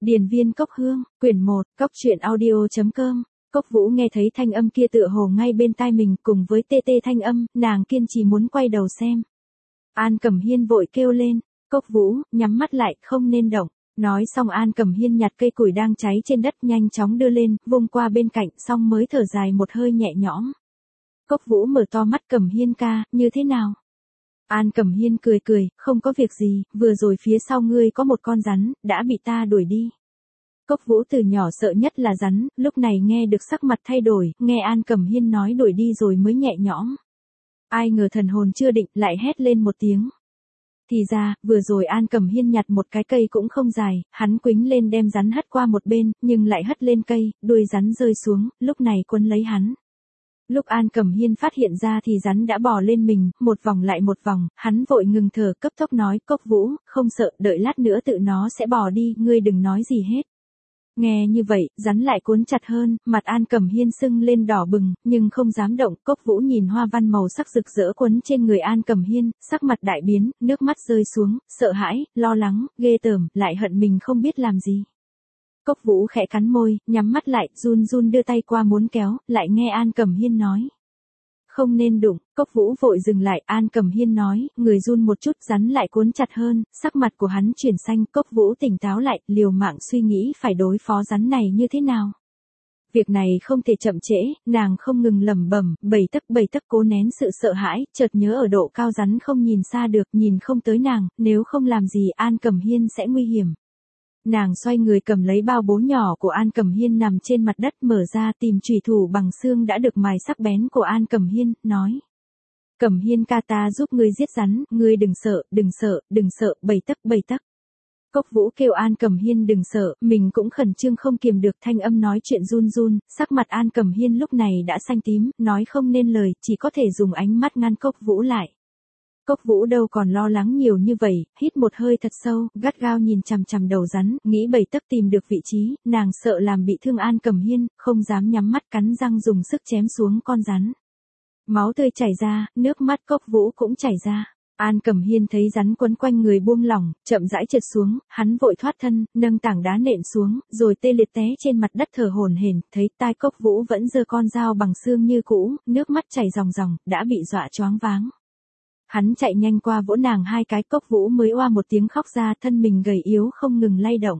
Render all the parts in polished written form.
Điền viên cốc hương, quyển 1, cốc truyện audio.com. Cốc Vũ nghe thấy thanh âm kia tựa hồ ngay bên tai mình, cùng với tê tê thanh âm, nàng kiên trì muốn quay đầu xem. An Cẩm Hiên vội kêu lên, Cốc Vũ, nhắm mắt lại, không nên động. Nói xong An Cẩm Hiên nhặt cây củi đang cháy trên đất nhanh chóng đưa lên, vung qua bên cạnh, xong mới thở dài một hơi nhẹ nhõm. Cốc Vũ mở to mắt, Cẩm Hiên ca, như thế nào? An Cẩm Hiên cười cười, không có việc gì, vừa rồi phía sau ngươi có một con rắn, đã bị ta đuổi đi. Cốc Vũ từ nhỏ sợ nhất là rắn, lúc này nghe được sắc mặt thay đổi, nghe An Cẩm Hiên nói đuổi đi rồi mới nhẹ nhõm. Ai ngờ thần hồn chưa định, lại hét lên một tiếng. Thì ra, vừa rồi An Cẩm Hiên nhặt một cái cây cũng không dài, hắn quýnh lên đem rắn hất qua một bên, nhưng lại hất lên cây, đuôi rắn rơi xuống, lúc này quấn lấy hắn. Lúc An Cẩm Hiên phát hiện ra thì rắn đã bò lên mình, một vòng lại một vòng, hắn vội ngừng thở cấp tốc nói, Cốc Vũ, không sợ, đợi lát nữa tự nó sẽ bò đi, ngươi đừng nói gì hết. Nghe như vậy, rắn lại cuốn chặt hơn, mặt An Cẩm Hiên sưng lên đỏ bừng, nhưng không dám động. Cốc Vũ nhìn hoa văn màu sắc rực rỡ quấn trên người An Cẩm Hiên, sắc mặt đại biến, nước mắt rơi xuống, sợ hãi, lo lắng, ghê tởm, lại hận mình không biết làm gì. Cốc Vũ khẽ cắn môi, nhắm mắt lại, run run đưa tay qua muốn kéo, lại nghe An Cẩm Hiên nói. Không nên đụng. Cốc Vũ vội dừng lại, An Cẩm Hiên nói, người run một chút, rắn lại cuốn chặt hơn, sắc mặt của hắn chuyển xanh. Cốc Vũ tỉnh táo lại, liều mạng suy nghĩ phải đối phó rắn này như thế nào. Việc này không thể chậm trễ, nàng không ngừng lẩm bẩm, bảy tấc cố nén sự sợ hãi, chợt nhớ ở độ cao rắn không nhìn xa được, nhìn không tới nàng, nếu không làm gì An Cẩm Hiên sẽ nguy hiểm. Nàng xoay người cầm lấy bao bố nhỏ của An Cẩm Hiên nằm trên mặt đất, mở ra tìm chủy thủ bằng xương đã được mài sắc bén của An Cẩm Hiên, nói. Cẩm Hiên ca, ta giúp ngươi giết rắn, ngươi đừng sợ, bảy tấc. Cốc Vũ kêu An Cẩm Hiên đừng sợ, mình cũng khẩn trương không kiềm được, thanh âm nói chuyện run run, sắc mặt An Cẩm Hiên lúc này đã xanh tím, nói không nên lời, chỉ có thể dùng ánh mắt ngăn Cốc Vũ lại. Cốc Vũ đâu còn lo lắng nhiều như vậy, hít một hơi thật sâu, gắt gao nhìn chằm chằm đầu rắn, nghĩ bảy tấc tìm được vị trí, nàng sợ làm bị thương An Cẩm Hiên, không dám nhắm mắt, cắn răng dùng sức chém xuống con rắn. Máu tươi chảy ra, nước mắt Cốc Vũ cũng chảy ra. An Cẩm Hiên thấy rắn quấn quanh người buông lỏng, chậm rãi trượt xuống, hắn vội thoát thân, nâng tảng đá nện xuống, rồi tê liệt té trên mặt đất thở hổn hển, thấy tai Cốc Vũ vẫn giơ con dao bằng xương như cũ, nước mắt chảy ròng ròng, đã bị dọa choáng váng. Hắn chạy nhanh qua vỗ nàng hai cái, Cốc Vũ mới oa một tiếng khóc ra, thân mình gầy yếu không ngừng lay động.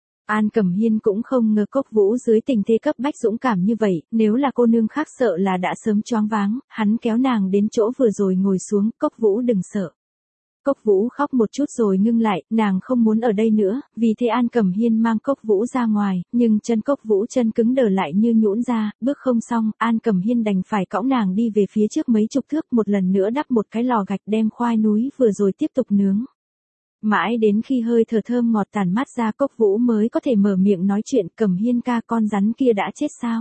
An Cẩm Hiên cũng không ngờ Cốc Vũ dưới tình thế cấp bách dũng cảm như vậy, nếu là cô nương khác sợ là đã sớm choáng váng, hắn kéo nàng đến chỗ vừa rồi ngồi xuống, Cốc Vũ đừng sợ. Cốc Vũ khóc một chút rồi ngưng lại, nàng không muốn ở đây nữa, vì thế An Cẩm Hiên mang Cốc Vũ ra ngoài, nhưng chân Cốc Vũ chân cứng đờ lại như nhũn ra, bước không xong, An Cẩm Hiên đành phải cõng nàng đi về phía trước mấy chục thước, một lần nữa đắp một cái lò gạch đem khoai núi vừa rồi tiếp tục nướng. Mãi đến khi hơi thở thơm ngọt tàn mát ra, Cốc Vũ mới có thể mở miệng nói chuyện, Cẩm Hiên ca, con rắn kia đã chết sao?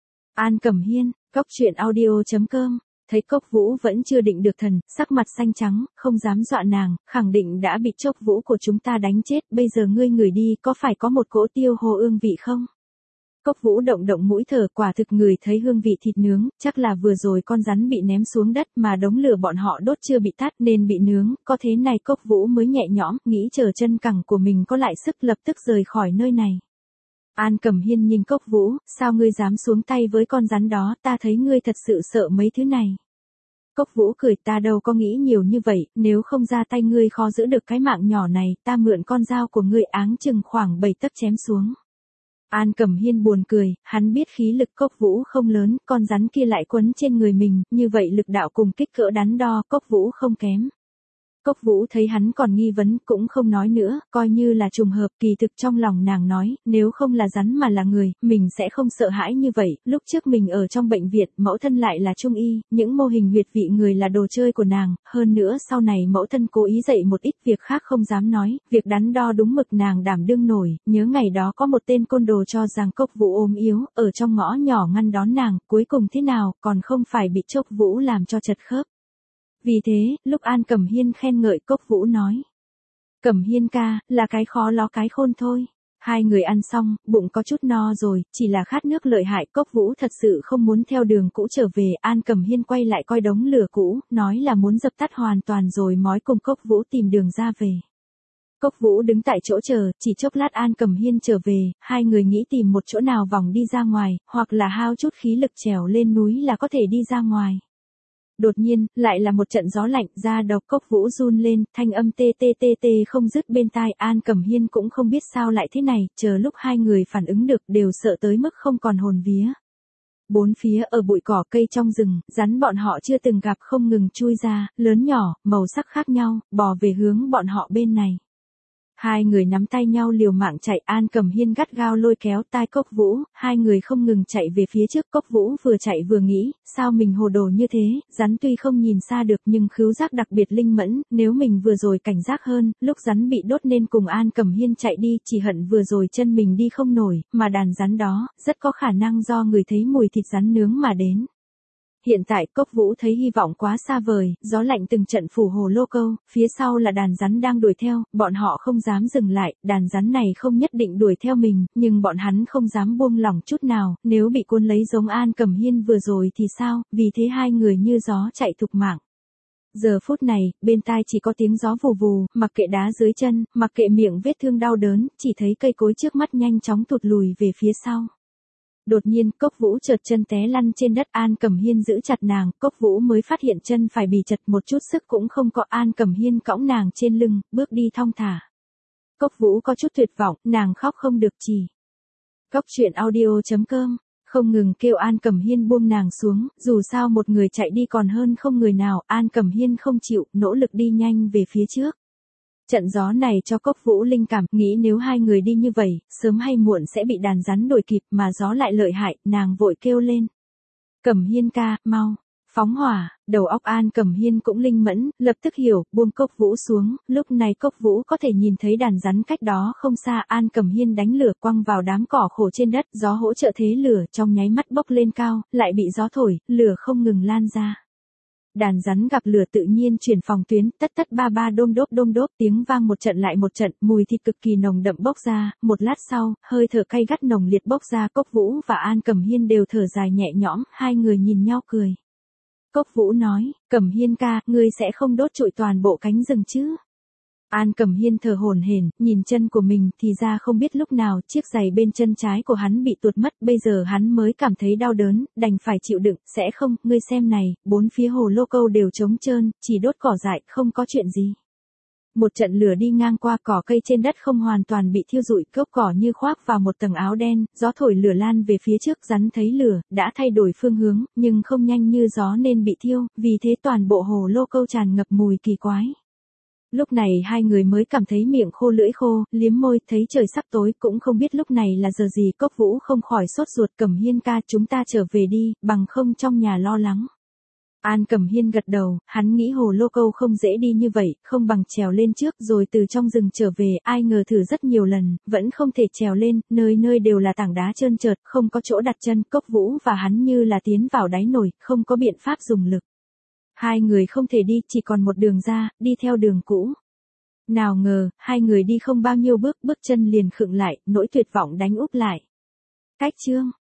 An Cẩm Hiên, cốc truyện audio.com. Thấy Cốc Vũ vẫn chưa định được thần, sắc mặt xanh trắng, không dám dọa nàng, khẳng định đã bị Chốc Vũ của chúng ta đánh chết, bây giờ ngươi ngửi đi, có phải có một cỗ tiêu hồ ương vị không? Cốc Vũ động động mũi thở, quả thực ngửi thấy hương vị thịt nướng, chắc là vừa rồi con rắn bị ném xuống đất mà đống lửa bọn họ đốt chưa bị tắt nên bị nướng, có thế này Cốc Vũ mới nhẹ nhõm, nghĩ chờ chân cẳng của mình có lại sức lập tức rời khỏi nơi này. An Cẩm Hiên nhìn Cốc Vũ, sao ngươi dám xuống tay với con rắn đó, ta thấy ngươi thật sự sợ mấy thứ này. Cốc Vũ cười, ta đâu có nghĩ nhiều như vậy, nếu không ra tay ngươi khó giữ được cái mạng nhỏ này, ta mượn con dao của ngươi áng chừng khoảng 7 tấc chém xuống. An Cẩm Hiên buồn cười, hắn biết khí lực Cốc Vũ không lớn, con rắn kia lại quấn trên người mình, như vậy lực đạo cùng kích cỡ đắn đo, Cốc Vũ không kém. Cốc Vũ thấy hắn còn nghi vấn, cũng không nói nữa, coi như là trùng hợp, kỳ thực trong lòng nàng nói, nếu không là rắn mà là người, mình sẽ không sợ hãi như vậy, lúc trước mình ở trong bệnh viện, mẫu thân lại là trung y, những mô hình huyệt vị người là đồ chơi của nàng, hơn nữa sau này mẫu thân cố ý dạy một ít việc khác không dám nói, việc đắn đo đúng mực nàng đảm đương nổi, nhớ ngày đó có một tên côn đồ cho rằng Cốc Vũ ốm yếu, ở trong ngõ nhỏ ngăn đón nàng, cuối cùng thế nào, còn không phải bị Chốc Vũ làm cho chật khớp. Vì thế, lúc An Cẩm Hiên khen ngợi, Cốc Vũ nói. Cẩm Hiên ca, là cái khó ló cái khôn thôi. Hai người ăn xong, bụng có chút no rồi, chỉ là khát nước lợi hại, Cốc Vũ thật sự không muốn theo đường cũ trở về, An Cẩm Hiên quay lại coi đống lửa cũ, nói là muốn dập tắt hoàn toàn rồi mói cùng Cốc Vũ tìm đường ra về. Cốc Vũ đứng tại chỗ chờ, chỉ chốc lát An Cẩm Hiên trở về, hai người nghĩ tìm một chỗ nào vòng đi ra ngoài, hoặc là hao chút khí lực trèo lên núi là có thể đi ra ngoài. Đột nhiên, lại là một trận gió lạnh, da đầu Cốc Vũ run lên, thanh âm tê tê tê tê không dứt bên tai. An Cẩm Hiên cũng không biết sao lại thế này, chờ lúc hai người phản ứng được đều sợ tới mức không còn hồn vía. Bốn phía ở bụi cỏ cây trong rừng, rắn bọn họ chưa từng gặp không ngừng chui ra, lớn nhỏ, màu sắc khác nhau, bò về hướng bọn họ bên này. Hai người nắm tay nhau liều mạng chạy, An Cẩm Hiên gắt gao lôi kéo tai Cốc Vũ, hai người không ngừng chạy về phía trước. Cốc Vũ vừa chạy vừa nghĩ, sao mình hồ đồ như thế, rắn tuy không nhìn xa được nhưng khứu giác đặc biệt linh mẫn, nếu mình vừa rồi cảnh giác hơn, lúc rắn bị đốt nên cùng An Cẩm Hiên chạy đi, chỉ hận vừa rồi chân mình đi không nổi, mà đàn rắn đó, rất có khả năng do người thấy mùi thịt rắn nướng mà đến. Hiện tại Cốc Vũ thấy hy vọng quá xa vời, gió lạnh từng trận phủ hồ lô câu, phía sau là đàn rắn đang đuổi theo, bọn họ không dám dừng lại, đàn rắn này không nhất định đuổi theo mình, nhưng bọn hắn không dám buông lỏng chút nào, nếu bị cuốn lấy giống An Cẩm Hiên vừa rồi thì sao, vì thế hai người như gió chạy thục mạng. Giờ phút này, bên tai chỉ có tiếng gió vù vù, mặc kệ đá dưới chân, mặc kệ miệng vết thương đau đớn, chỉ thấy cây cối trước mắt nhanh chóng thụt lùi về phía sau. Đột nhiên, Cốc Vũ chợt chân té lăn trên đất. An Cẩm Hiên giữ chặt nàng, Cốc Vũ mới phát hiện chân phải bị chật, một chút sức cũng không có. An Cẩm Hiên cõng nàng trên lưng, bước đi thong thả. Cốc Vũ có chút tuyệt vọng, nàng khóc không được chỉ. Cốc truyện audio.com không ngừng kêu An Cẩm Hiên buông nàng xuống, dù sao một người chạy đi còn hơn không người nào. An Cẩm Hiên không chịu, nỗ lực đi nhanh về phía trước. Trận gió này cho Cốc Vũ linh cảm, nghĩ nếu hai người đi như vậy, sớm hay muộn sẽ bị đàn rắn đuổi kịp, mà gió lại lợi hại, nàng vội kêu lên. Cẩm Hiên ca, mau, phóng hỏa. Đầu óc An Cẩm Hiên cũng linh mẫn, lập tức hiểu, buông Cốc Vũ xuống, lúc này Cốc Vũ có thể nhìn thấy đàn rắn cách đó không xa. An Cẩm Hiên đánh lửa quăng vào đám cỏ khô trên đất, gió hỗ trợ thế lửa trong nháy mắt bốc lên cao, lại bị gió thổi, lửa không ngừng lan ra. Đàn rắn gặp lửa tự nhiên chuyển phòng tuyến, tất tất ba ba đôm đốp, tiếng vang một trận lại một trận, mùi thịt cực kỳ nồng đậm bốc ra, một lát sau, hơi thở cay gắt nồng liệt bốc ra. Cốc Vũ và An Cẩm Hiên đều thở dài nhẹ nhõm, hai người nhìn nhau cười. Cốc Vũ nói, Cẩm Hiên ca, ngươi sẽ không đốt trụi toàn bộ cánh rừng chứ? An Cẩm Hiên thở hổn hển, nhìn chân của mình, thì ra không biết lúc nào chiếc giày bên chân trái của hắn bị tuột mất, bây giờ hắn mới cảm thấy đau đớn, đành phải chịu đựng. Sẽ không, ngươi xem này, bốn phía hồ lô câu đều trống trơn, chỉ đốt cỏ dại, không có chuyện gì. Một trận lửa đi ngang qua, cỏ cây trên đất không hoàn toàn bị thiêu rụi, gốc cỏ như khoác vào một tầng áo đen, gió thổi lửa lan về phía trước. Rắn thấy lửa, đã thay đổi phương hướng, nhưng không nhanh như gió nên bị thiêu, vì thế toàn bộ hồ lô câu tràn ngập mùi kỳ quái. Lúc này hai người mới cảm thấy miệng khô lưỡi khô, liếm môi, thấy trời sắp tối, cũng không biết lúc này là giờ gì. Cốc Vũ không khỏi sốt ruột. Cẩm Hiên ca, chúng ta trở về đi, bằng không trong nhà lo lắng. An Cẩm Hiên gật đầu, hắn nghĩ hồ lô câu không dễ đi như vậy, không bằng trèo lên trước rồi từ trong rừng trở về. Ai ngờ thử rất nhiều lần, vẫn không thể trèo lên, nơi nơi đều là tảng đá trơn trượt, không có chỗ đặt chân. Cốc Vũ và hắn như là tiến vào đáy nồi, không có biện pháp dùng lực. Hai người không thể đi, chỉ còn một đường ra, đi theo đường cũ. Nào ngờ, hai người đi không bao nhiêu bước, bước chân liền khựng lại, nỗi tuyệt vọng đánh úp lại. Cách chương